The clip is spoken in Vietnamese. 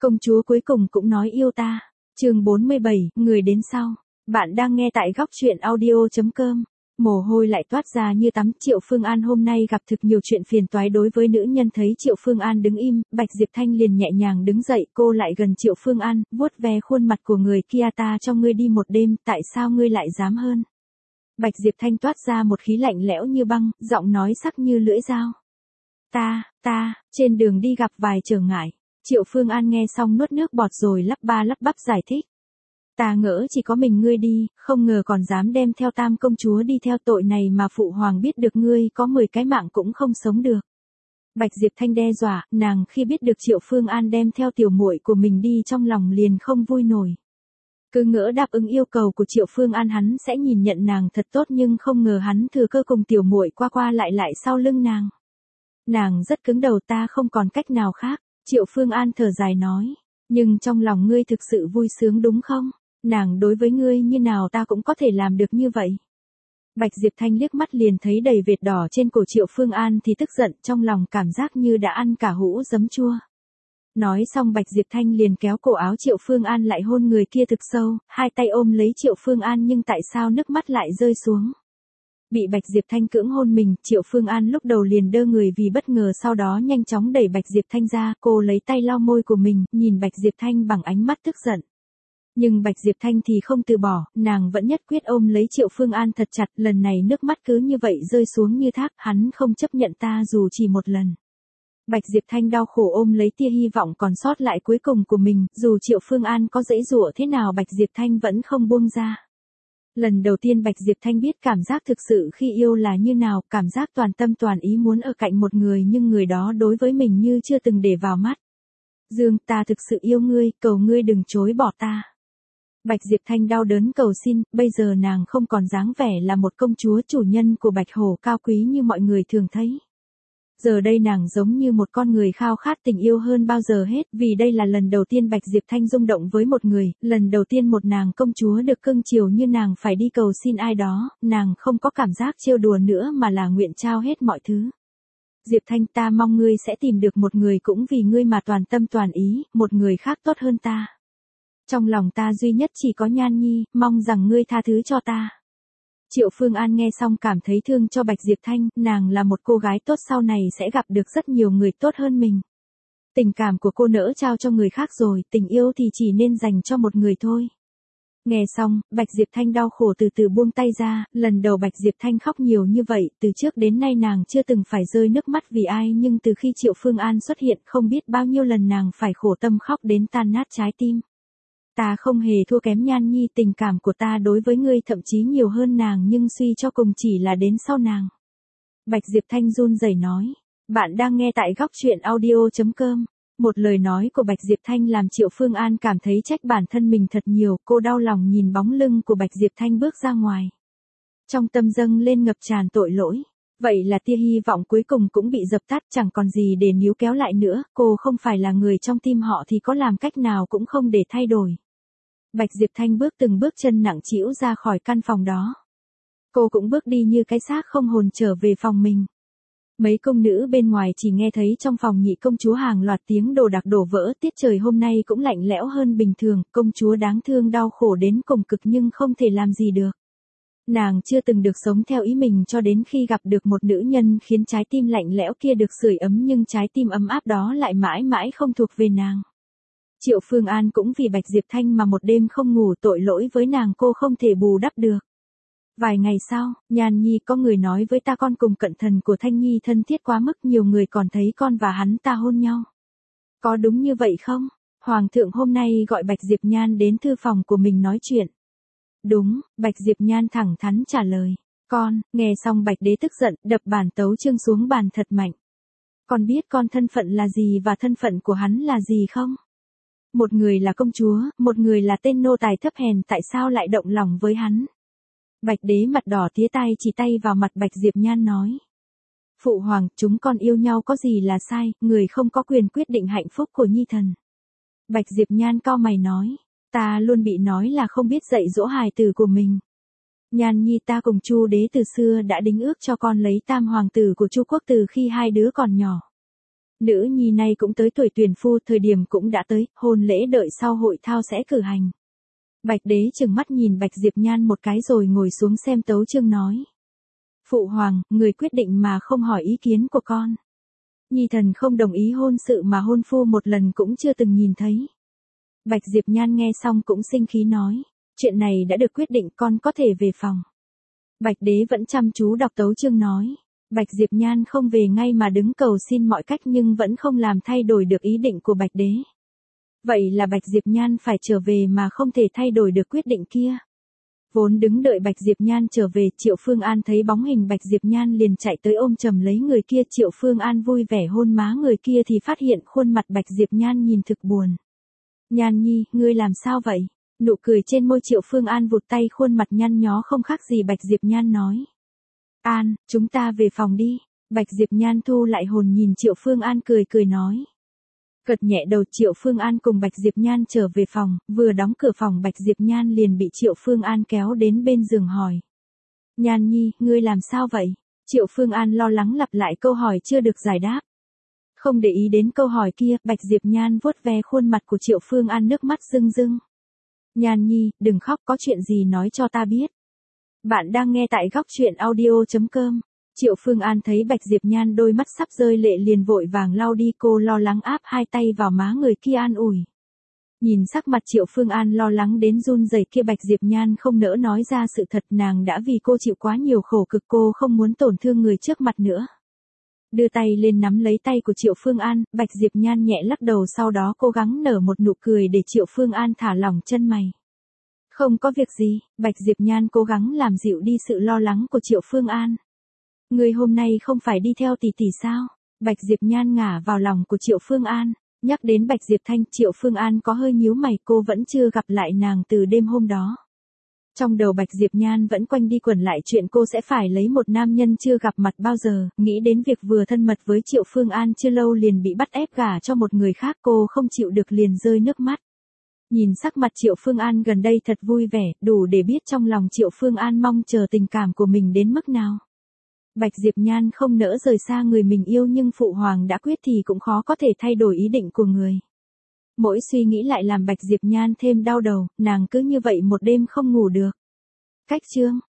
Công chúa cuối cùng cũng nói yêu ta. Chương 47, người đến sau. Bạn đang nghe tại góc truyện audio.com. Mồ hôi lại toát ra như tắm. Triệu Phương An hôm nay gặp thực nhiều chuyện phiền toái đối với nữ nhân. Thấy Triệu Phương An đứng im, Bạch Diệp Thanh liền nhẹ nhàng đứng dậy. Cô lại gần Triệu Phương An, vuốt ve khuôn mặt của người kia. Ta cho ngươi đi một đêm, tại sao ngươi lại dám hơn? Bạch Diệp Thanh toát ra một khí lạnh lẽo như băng, giọng nói sắc như lưỡi dao. Trên đường đi gặp vài trở ngại. Triệu Phương An nghe xong nuốt nước bọt rồi lắp ba lắp bắp giải thích. Ta ngỡ chỉ có mình ngươi đi, không ngờ còn dám đem theo Tam công chúa đi theo, tội này mà phụ hoàng biết được ngươi có 10 cái mạng cũng không sống được. Bạch Diệp Thanh đe dọa, nàng khi biết được Triệu Phương An đem theo tiểu muội của mình đi trong lòng liền không vui nổi. Cứ ngỡ đáp ứng yêu cầu của Triệu Phương An hắn sẽ nhìn nhận nàng thật tốt, nhưng không ngờ hắn thừa cơ cùng tiểu muội qua qua lại sau lưng nàng. Nàng rất cứng đầu. Ta không còn cách nào khác. Triệu Phương An thở dài nói. Nhưng trong lòng ngươi thực sự vui sướng đúng không? Nàng đối với ngươi như nào ta cũng có thể làm được như vậy. Bạch Diệp Thanh liếc mắt liền thấy đầy vệt đỏ trên cổ Triệu Phương An thì tức giận, trong lòng cảm giác như đã ăn cả hũ giấm chua. Nói xong Bạch Diệp Thanh liền kéo cổ áo Triệu Phương An lại hôn người kia thực sâu, hai tay ôm lấy Triệu Phương An nhưng tại sao nước mắt lại rơi xuống. Bị Bạch Diệp Thanh cưỡng hôn mình, Triệu Phương An lúc đầu liền đơ người vì bất ngờ, sau đó nhanh chóng đẩy Bạch Diệp Thanh ra. Cô lấy tay lau môi của mình, nhìn Bạch Diệp Thanh bằng ánh mắt tức giận. Nhưng Bạch Diệp Thanh thì không từ bỏ, nàng vẫn nhất quyết ôm lấy Triệu Phương An thật chặt. Lần này nước mắt cứ như vậy rơi xuống như thác. Hắn không chấp nhận ta dù chỉ một lần. Bạch Diệp Thanh đau khổ ôm lấy tia hy vọng còn sót lại cuối cùng của mình. Dù Triệu Phương An có giãy giụa thế nào Bạch Diệp Thanh vẫn không buông ra. Lần đầu tiên Bạch Diệp Thanh biết cảm giác thực sự khi yêu là như nào, cảm giác toàn tâm toàn ý muốn ở cạnh một người nhưng người đó đối với mình như chưa từng để vào mắt. Dương, ta thực sự yêu ngươi, cầu ngươi đừng chối bỏ ta. Bạch Diệp Thanh đau đớn cầu xin, bây giờ nàng không còn dáng vẻ là một công chúa chủ nhân của Bạch Hổ cao quý như mọi người thường thấy. Giờ đây nàng giống như một con người khao khát tình yêu hơn bao giờ hết, vì đây là lần đầu tiên Bạch Diệp Thanh rung động với một người, lần đầu tiên một nàng công chúa được cưng chiều như nàng phải đi cầu xin ai đó, nàng không có cảm giác trêu đùa nữa mà là nguyện trao hết mọi thứ. Diệp Thanh, ta mong ngươi sẽ tìm được một người cũng vì ngươi mà toàn tâm toàn ý, một người khác tốt hơn ta. Trong lòng ta duy nhất chỉ có Nhan Nhi, mong rằng ngươi tha thứ cho ta. Triệu Phương An nghe xong cảm thấy thương cho Bạch Diệp Thanh, nàng là một cô gái tốt sau này sẽ gặp được rất nhiều người tốt hơn mình. Tình cảm của cô nỡ trao cho người khác rồi, tình yêu thì chỉ nên dành cho một người thôi. Nghe xong, Bạch Diệp Thanh đau khổ từ từ buông tay ra, lần đầu Bạch Diệp Thanh khóc nhiều như vậy, từ trước đến nay nàng chưa từng phải rơi nước mắt vì ai, nhưng từ khi Triệu Phương An xuất hiện không biết bao nhiêu lần nàng phải khổ tâm khóc đến tan nát trái tim. Ta không hề thua kém Nhan Nhi, tình cảm của ta đối với ngươi thậm chí nhiều hơn nàng, nhưng suy cho cùng chỉ là đến sau nàng. Bạch Diệp Thanh run rẩy nói. Bạn đang nghe tại góc truyện audio.com. Một lời nói của Bạch Diệp Thanh làm Triệu Phương An cảm thấy trách bản thân mình thật nhiều, cô đau lòng nhìn bóng lưng của Bạch Diệp Thanh bước ra ngoài. Trong tâm dâng lên ngập tràn tội lỗi. Vậy là tia hy vọng cuối cùng cũng bị dập tắt, chẳng còn gì để níu kéo lại nữa, cô không phải là người trong tim họ thì có làm cách nào cũng không để thay đổi. Bạch Diệp Thanh bước từng bước chân nặng trĩu ra khỏi căn phòng đó. Cô cũng bước đi như cái xác không hồn trở về phòng mình. Mấy công nữ bên ngoài chỉ nghe thấy trong phòng nhị công chúa hàng loạt tiếng đồ đạc đổ vỡ, tiết trời hôm nay cũng lạnh lẽo hơn bình thường, công chúa đáng thương đau khổ đến cùng cực nhưng không thể làm gì được. Nàng chưa từng được sống theo ý mình cho đến khi gặp được một nữ nhân khiến trái tim lạnh lẽo kia được sưởi ấm, nhưng trái tim ấm áp đó lại mãi mãi không thuộc về nàng. Triệu Phương An cũng vì Bạch Diệp Thanh mà một đêm không ngủ, tội lỗi với nàng cô không thể bù đắp được. Vài ngày sau, Nhan Nhi, có người nói với ta con cùng cận thần của Thanh Nhi thân thiết quá mức, nhiều người còn thấy con và hắn ta hôn nhau. Có đúng như vậy không? Hoàng thượng hôm nay gọi Bạch Diệp Nhan đến thư phòng của mình nói chuyện. Đúng, Bạch Diệp Nhan thẳng thắn trả lời. Con, nghe xong Bạch Đế tức giận, đập bản tấu chương xuống bàn thật mạnh. Con biết con thân phận là gì và thân phận của hắn là gì không? Một người là công chúa, một người là tên nô tài thấp hèn, tại sao lại động lòng với hắn? Bạch Đế mặt đỏ tía tai chỉ tay vào mặt Bạch Diệp Nhan nói. Phụ hoàng, chúng con yêu nhau có gì là sai, người không có quyền quyết định hạnh phúc của nhi thần. Bạch Diệp Nhan cau mày nói. Ta luôn bị nói là không biết dạy dỗ hài tử của mình. Nhan Nhi, ta cùng Chu đế từ xưa đã đính ước cho con lấy tam hoàng tử của Chu quốc từ khi hai đứa còn nhỏ. Nữ nhi này cũng tới tuổi tuyển phu, thời điểm cũng đã tới, hôn lễ đợi sau hội thao sẽ cử hành. Bạch đế trừng mắt nhìn Bạch Diệp Nhan một cái rồi ngồi xuống xem tấu chương nói. Phụ hoàng, người quyết định mà không hỏi ý kiến của con. Nhi thần không đồng ý hôn sự mà hôn phu một lần cũng chưa từng nhìn thấy. Bạch Diệp Nhan nghe xong cũng sinh khí nói. Chuyện này đã được quyết định, con có thể về phòng. Bạch đế vẫn chăm chú đọc tấu chương nói. Bạch Diệp Nhan không về ngay mà đứng cầu xin mọi cách nhưng vẫn không làm thay đổi được ý định của Bạch đế. Vậy là Bạch Diệp Nhan phải trở về mà không thể thay đổi được quyết định kia. Vốn đứng đợi Bạch Diệp Nhan trở về, Triệu Phương An thấy bóng hình Bạch Diệp Nhan liền chạy tới ôm chầm lấy người kia. Triệu Phương An vui vẻ hôn má người kia thì phát hiện khuôn mặt Bạch Diệp Nhan nhìn thực buồn. Nhan nhi, ngươi làm sao vậy? Nụ cười trên môi Triệu Phương An vụt tay khuôn mặt nhăn nhó không khác gì Bạch Diệp Nhan nói. An, chúng ta về phòng đi. Bạch Diệp Nhan thu lại hồn nhìn Triệu Phương An cười cười nói. Gật nhẹ đầu, Triệu Phương An cùng Bạch Diệp Nhan trở về phòng, vừa đóng cửa phòng Bạch Diệp Nhan liền bị Triệu Phương An kéo đến bên giường hỏi. Nhan nhi, ngươi làm sao vậy? Triệu Phương An lo lắng lặp lại câu hỏi chưa được giải đáp. Không để ý đến câu hỏi kia, Bạch Diệp Nhan vuốt ve khuôn mặt của Triệu Phương An nước mắt rưng rưng. Nhan nhi, đừng khóc, có chuyện gì nói cho ta biết. Bạn đang nghe tại góc truyện audio.com. Triệu Phương An thấy Bạch Diệp Nhan đôi mắt sắp rơi lệ liền vội vàng lau đi, cô lo lắng áp hai tay vào má người kia an ủi. Nhìn sắc mặt Triệu Phương An lo lắng đến run rẩy kia, Bạch Diệp Nhan không nỡ nói ra sự thật, nàng đã vì cô chịu quá nhiều khổ cực, cô không muốn tổn thương người trước mặt nữa. Đưa tay lên nắm lấy tay của Triệu Phương An, Bạch Diệp Nhan nhẹ lắc đầu, sau đó cố gắng nở một nụ cười để Triệu Phương An thả lỏng chân mày. Không có việc gì, Bạch Diệp Nhan cố gắng làm dịu đi sự lo lắng của Triệu Phương An. Người hôm nay không phải đi theo tỷ tỷ sao? Bạch Diệp Nhan ngả vào lòng của Triệu Phương An. Nhắc đến Bạch Diệp Thanh, Triệu Phương An có hơi nhíu mày, cô vẫn chưa gặp lại nàng từ đêm hôm đó. Trong đầu Bạch Diệp Nhan vẫn quanh đi quẩn lại chuyện cô sẽ phải lấy một nam nhân chưa gặp mặt bao giờ, nghĩ đến việc vừa thân mật với Triệu Phương An chưa lâu liền bị bắt ép gả cho một người khác, cô không chịu được liền rơi nước mắt. Nhìn sắc mặt Triệu Phương An gần đây thật vui vẻ, đủ để biết trong lòng Triệu Phương An mong chờ tình cảm của mình đến mức nào. Bạch Diệp Nhan không nỡ rời xa người mình yêu nhưng phụ hoàng đã quyết thì cũng khó có thể thay đổi ý định của người. Mỗi suy nghĩ lại làm Bạch Diệp Nhan thêm đau đầu, nàng cứ như vậy một đêm không ngủ được. Cách chương